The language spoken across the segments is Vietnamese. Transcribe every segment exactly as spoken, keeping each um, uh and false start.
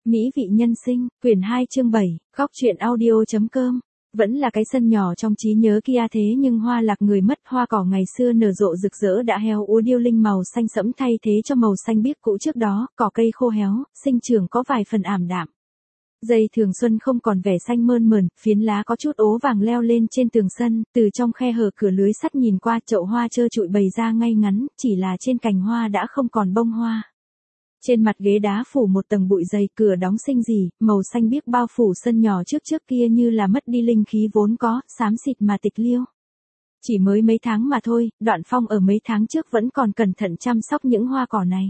Mỹ vị nhân sinh, quyển hai chương bảy, góc truyện audio.com. Vẫn là cái sân nhỏ trong trí nhớ kia thế nhưng hoa lạc người mất, hoa cỏ ngày xưa nở rộ rực rỡ đã héo úa điêu linh màu xanh sẫm thay thế cho màu xanh biếc cũ trước đó, cỏ cây khô héo, sinh trưởng có vài phần ảm đạm. Dây thường xuân không còn vẻ xanh mơn mởn, phiến lá có chút ố vàng leo lên trên tường sân, từ trong khe hở cửa lưới sắt nhìn qua chậu hoa trơ trụi bày ra ngay ngắn, chỉ là trên cành hoa đã không còn bông hoa. Trên mặt ghế đá phủ một tầng bụi dày, cửa đóng xinh gì, màu xanh biếc bao phủ sân nhỏ trước trước kia như là mất đi linh khí vốn có, xám xịt mà tịch liêu. Chỉ mới mấy tháng mà thôi, Đoạn Phong ở mấy tháng trước vẫn còn cẩn thận chăm sóc những hoa cỏ này.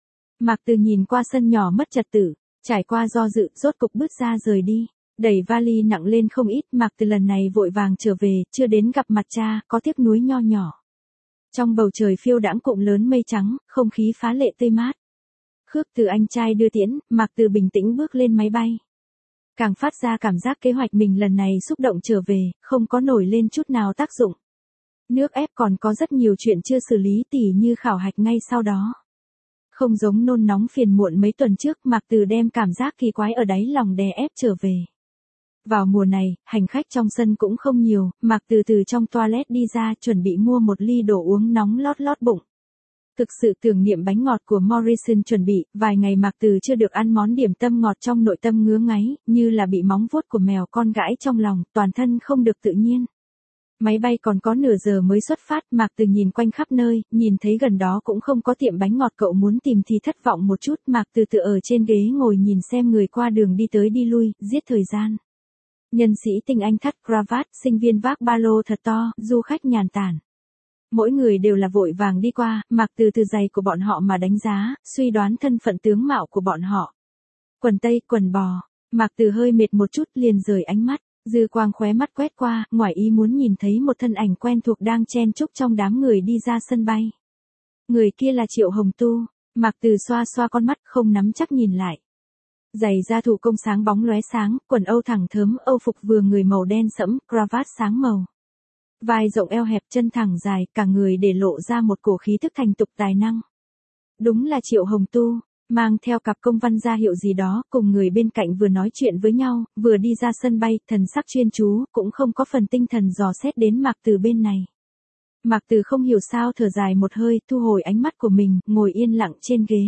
Mạc Từ nhìn qua sân nhỏ mất trật tự, trải qua do dự, rốt cục bước ra rời đi. Đẩy vali nặng lên không ít, Mạc Từ lần này vội vàng trở về, chưa đến gặp mặt cha, có tiếc nuối nho nhỏ. Trong bầu trời phiêu đãng cụm lớn mây trắng, không khí phá lệ tươi mát. Khước Từ anh trai đưa tiễn, Mạc Từ bình tĩnh bước lên máy bay. Càng phát ra cảm giác kế hoạch mình lần này xúc động trở về, không có nổi lên chút nào tác dụng. Nước ép còn có rất nhiều chuyện chưa xử lý, tỉ như khảo hạch ngay sau đó. Không giống nôn nóng phiền muộn mấy tuần trước, Mạc Từ đem cảm giác kỳ quái ở đáy lòng đè ép trở về. Vào mùa này, hành khách trong sân cũng không nhiều, Mạc Từ từ trong toilet đi ra, chuẩn bị mua một ly đồ uống nóng lót lót bụng. Thực sự tưởng niệm bánh ngọt của Morrison chuẩn bị, vài ngày Mạc Từ chưa được ăn món điểm tâm ngọt, trong nội tâm ngứa ngáy, như là bị móng vuốt của mèo con gãi trong lòng, toàn thân không được tự nhiên. Máy bay còn có nửa giờ mới xuất phát, Mạc Từ nhìn quanh khắp nơi, nhìn thấy gần đó cũng không có tiệm bánh ngọt, cậu muốn tìm thì thất vọng một chút. Mạc Từ tự ở trên ghế ngồi nhìn xem người qua đường đi tới đi lui, giết thời gian. Nhân sĩ tinh anh thắt cravat, sinh viên vác ba lô thật to, du khách nhàn tản. Mỗi người đều là vội vàng đi qua, Mạc Từ từ giày của bọn họ mà đánh giá, suy đoán thân phận tướng mạo của bọn họ. Quần tây, quần bò, Mạc Từ hơi mệt một chút liền rời ánh mắt, dư quang khóe mắt quét qua, ngoài ý muốn nhìn thấy một thân ảnh quen thuộc đang chen chúc trong đám người đi ra sân bay. Người kia là Triệu Hồng Tu, Mạc Từ xoa xoa con mắt không nắm chắc nhìn lại. Giày da thủ công sáng bóng lóe sáng, quần âu thẳng thớm, âu phục vừa người màu đen sẫm, cravat sáng màu. Vai rộng eo hẹp, chân thẳng dài, cả người để lộ ra một cổ khí thức thành tục tài năng. Đúng là Triệu Hồng Tu, mang theo cặp công văn ra hiệu gì đó, cùng người bên cạnh vừa nói chuyện với nhau, vừa đi ra sân bay, thần sắc chuyên chú, cũng không có phần tinh thần dò xét đến Mạc Từ bên này. Mạc Từ không hiểu sao thở dài một hơi, thu hồi ánh mắt của mình, ngồi yên lặng trên ghế.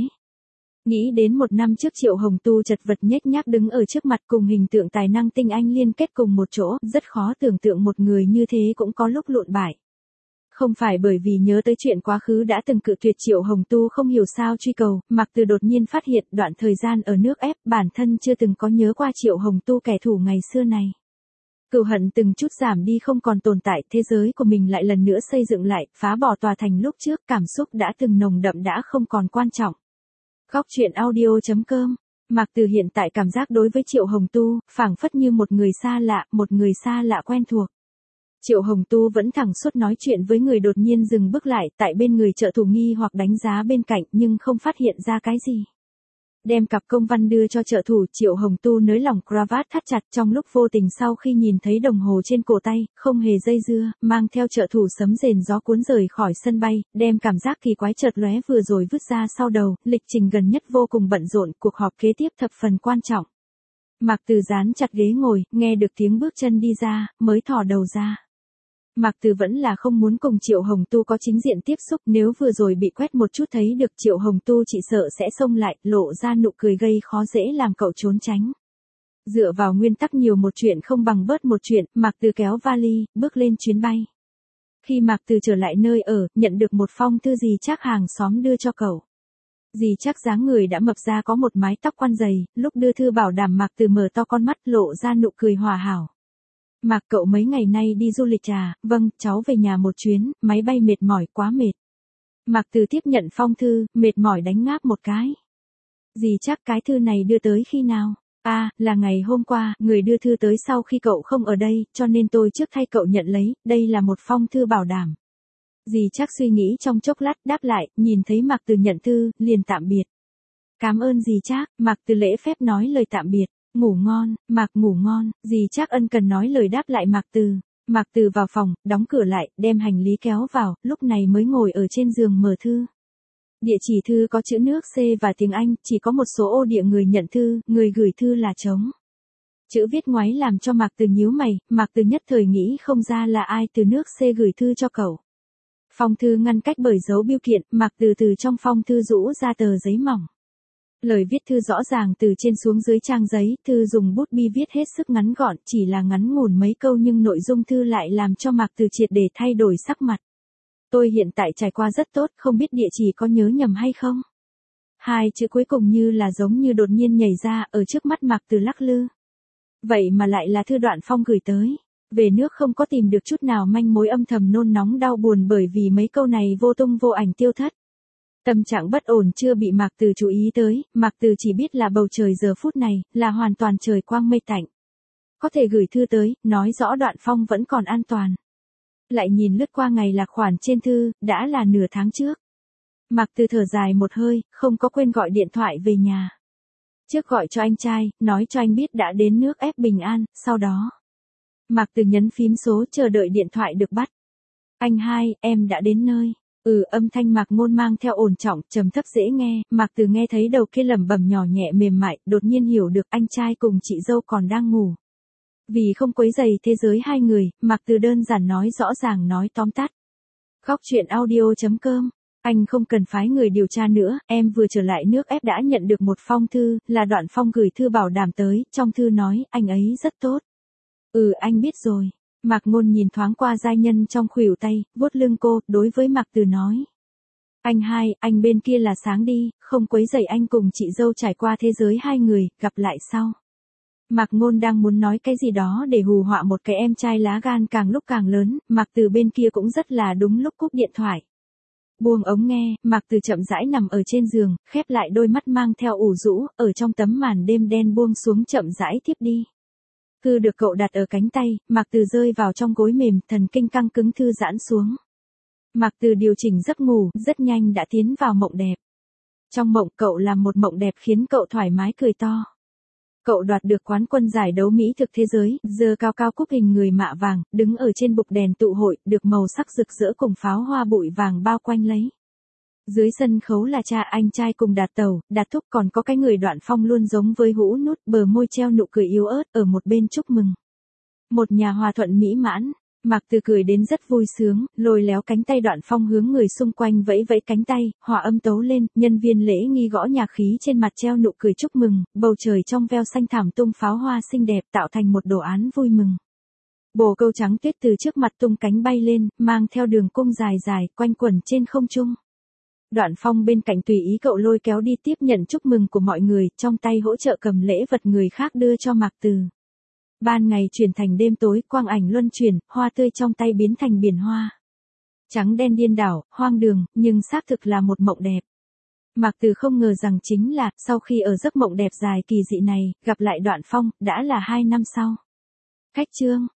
Nghĩ đến một năm trước Triệu Hồng Tu chật vật nhếch nhác đứng ở trước mặt, cùng hình tượng tài năng tinh anh liên kết cùng một chỗ, rất khó tưởng tượng một người như thế cũng có lúc lụn bại. Không phải bởi vì nhớ tới chuyện quá khứ đã từng cự tuyệt Triệu Hồng Tu không hiểu sao truy cầu, Mạc Từ đột nhiên phát hiện đoạn thời gian ở nước ép bản thân chưa từng có nhớ qua Triệu Hồng Tu kẻ thù ngày xưa này. Cừu hận từng chút giảm đi không còn tồn tại, thế giới của mình lại lần nữa xây dựng lại, phá bỏ tòa thành lúc trước, cảm xúc đã từng nồng đậm đã không còn quan trọng. Góc truyện audio.com. Mạc Từ hiện tại cảm giác đối với Triệu Hồng Tu, phảng phất như một người xa lạ, một người xa lạ quen thuộc. Triệu Hồng Tu vẫn thẳng suốt nói chuyện với người, đột nhiên dừng bước lại, tại bên người trợ thủ nghi hoặc đánh giá bên cạnh nhưng không phát hiện ra cái gì. Đem cặp công văn đưa cho trợ thủ, Triệu Hồng Tu nới lỏng cravat thắt chặt, trong lúc vô tình sau khi nhìn thấy đồng hồ trên cổ tay, không hề dây dưa, mang theo trợ thủ sấm rền gió cuốn rời khỏi sân bay, đem cảm giác kỳ quái chợt lóe vừa rồi vứt ra sau đầu, lịch trình gần nhất vô cùng bận rộn, cuộc họp kế tiếp thập phần quan trọng. Mạc Từ dán chặt ghế ngồi, nghe được tiếng bước chân đi ra, mới thò đầu ra. Mạc Từ vẫn là không muốn cùng Triệu Hồng Tu có chính diện tiếp xúc, nếu vừa rồi bị quét một chút thấy được Triệu Hồng Tu chỉ sợ sẽ xông lại, lộ ra nụ cười gây khó dễ làm cậu trốn tránh. Dựa vào nguyên tắc nhiều một chuyện không bằng bớt một chuyện, Mạc Từ kéo vali, bước lên chuyến bay. Khi Mạc Từ trở lại nơi ở, nhận được một phong thư dì Trác hàng xóm đưa cho cậu. Dì Trác dáng người đã mập ra, có một mái tóc quăn dày, lúc đưa thư bảo đảm Mạc Từ mở to con mắt, lộ ra nụ cười hòa hảo. Mạc cậu mấy ngày nay đi du lịch à? Vâng, cháu về nhà một chuyến, máy bay mệt mỏi quá mệt. Mạc Từ tiếp nhận phong thư, mệt mỏi đánh ngáp một cái. Dì Trác cái thư này đưa tới khi nào? À, là ngày hôm qua, người đưa thư tới sau khi cậu không ở đây, cho nên tôi trước thay cậu nhận lấy, đây là một phong thư bảo đảm. Dì Trác suy nghĩ trong chốc lát, đáp lại, nhìn thấy Mạc Từ nhận thư, liền tạm biệt. Cảm ơn dì Trác, Mạc Từ lễ phép nói lời tạm biệt. Ngủ ngon, Mạc ngủ ngon, dì Trác ân cần nói lời đáp lại Mạc Từ. Mạc Từ vào phòng, đóng cửa lại, đem hành lý kéo vào, lúc này mới ngồi ở trên giường mở thư. Địa chỉ thư có chữ nước C và tiếng Anh, chỉ có một số ô địa người nhận thư, người gửi thư là trống. Chữ viết ngoáy làm cho Mạc Từ nhíu mày, Mạc Từ nhất thời nghĩ không ra là ai từ nước C gửi thư cho cậu. Phong thư ngăn cách bởi dấu bưu kiện, Mạc Từ từ trong phong thư rũ ra tờ giấy mỏng. Lời viết thư rõ ràng từ trên xuống dưới trang giấy, thư dùng bút bi viết hết sức ngắn gọn, chỉ là ngắn ngủn mấy câu nhưng nội dung thư lại làm cho Mạc Từ triệt để thay đổi sắc mặt. Tôi hiện tại trải qua rất tốt, không biết địa chỉ có nhớ nhầm hay không? Hai chữ cuối cùng như là giống như đột nhiên nhảy ra ở trước mắt Mạc Từ lắc lư. Vậy mà lại là thư Đoạn Phong gửi tới. Về nước không có tìm được chút nào manh mối, âm thầm nôn nóng đau buồn bởi vì mấy câu này vô tung vô ảnh tiêu thất. Tâm trạng bất ổn chưa bị Mạc Từ chú ý tới, Mạc Từ chỉ biết là bầu trời giờ phút này, là hoàn toàn trời quang mây tạnh. Có thể gửi thư tới, nói rõ Đoạn Phong vẫn còn an toàn. Lại nhìn lướt qua ngày lạc khoản trên thư, đã là nửa tháng trước. Mạc Từ thở dài một hơi, không có quên gọi điện thoại về nhà. Trước gọi cho anh trai, nói cho anh biết đã đến nước ép bình an, sau đó. Mạc Từ nhấn phím số chờ đợi điện thoại được bắt. Anh hai, em đã đến nơi. Ừ, âm thanh Mạc Ngôn mang theo ổn trọng, trầm thấp dễ nghe, Mạc Từ nghe thấy đầu kia lẩm bẩm nhỏ nhẹ mềm mại, đột nhiên hiểu được anh trai cùng chị dâu còn đang ngủ. Vì không quấy rầy thế giới hai người, Mạc Từ đơn giản nói rõ ràng nói tóm tắt. Góc truyện audio chấm com. Anh không cần phái người điều tra nữa, em vừa trở lại nước ép đã nhận được một phong thư, là Đoạn Phong gửi thư bảo đảm tới, trong thư nói, anh ấy rất tốt. Ừ, anh biết rồi. Mạc Ngôn nhìn thoáng qua giai nhân trong khuỷu tay, vuốt lưng cô, đối với Mạc Từ nói. Anh hai, anh bên kia là sáng đi, không quấy rầy anh cùng chị dâu trải qua thế giới hai người, gặp lại sau. Mạc Ngôn đang muốn nói cái gì đó để hù họa một cái em trai lá gan càng lúc càng lớn, Mạc Từ bên kia cũng rất là đúng lúc cúp điện thoại. Buông ống nghe, Mạc Từ chậm rãi nằm ở trên giường, khép lại đôi mắt mang theo ủ rũ, ở trong tấm màn đêm đen buông xuống chậm rãi tiếp đi. Thư được cậu đặt ở cánh tay, Mạc Từ rơi vào trong gối mềm, thần kinh căng cứng thư giãn xuống. Mạc Từ điều chỉnh giấc ngủ, rất nhanh đã tiến vào mộng đẹp. Trong mộng cậu làm một mộng đẹp khiến cậu thoải mái cười to. Cậu đoạt được quán quân giải đấu mỹ thực thế giới, giơ cao cao cúp hình người mạ vàng, đứng ở trên bục đèn tụ hội, được màu sắc rực rỡ cùng pháo hoa bụi vàng bao quanh lấy. Dưới sân khấu là cha anh trai cùng Đạt Tẩu, Đạt Thúc, còn có cái người Đoạn Phong luôn giống với hũ nút, bờ môi treo nụ cười yếu ớt ở một bên chúc mừng. Một nhà hòa thuận mỹ mãn. Mạc Từ cười đến rất vui sướng, lôi léo cánh tay Đoạn Phong hướng người xung quanh vẫy vẫy cánh tay, hòa âm tấu lên, nhân viên lễ nghi gõ nhạc khí trên mặt treo nụ cười chúc mừng, bầu trời trong veo xanh thảm tung pháo hoa xinh đẹp tạo thành một đồ án vui mừng. Bồ câu trắng tuyết từ trước mặt tung cánh bay lên, mang theo đường cung dài dài, quanh quẩn trên không trung. Đoạn Phong bên cạnh tùy ý cậu lôi kéo đi tiếp nhận chúc mừng của mọi người, trong tay hỗ trợ cầm lễ vật người khác đưa cho Mạc Từ. Ban ngày chuyển thành đêm tối, quang ảnh luân chuyển, hoa tươi trong tay biến thành biển hoa. Trắng đen điên đảo, hoang đường, nhưng xác thực là một mộng đẹp. Mạc Từ không ngờ rằng chính là, sau khi ở giấc mộng đẹp dài kỳ dị này, gặp lại Đoạn Phong, đã là hai năm sau. Khách chương.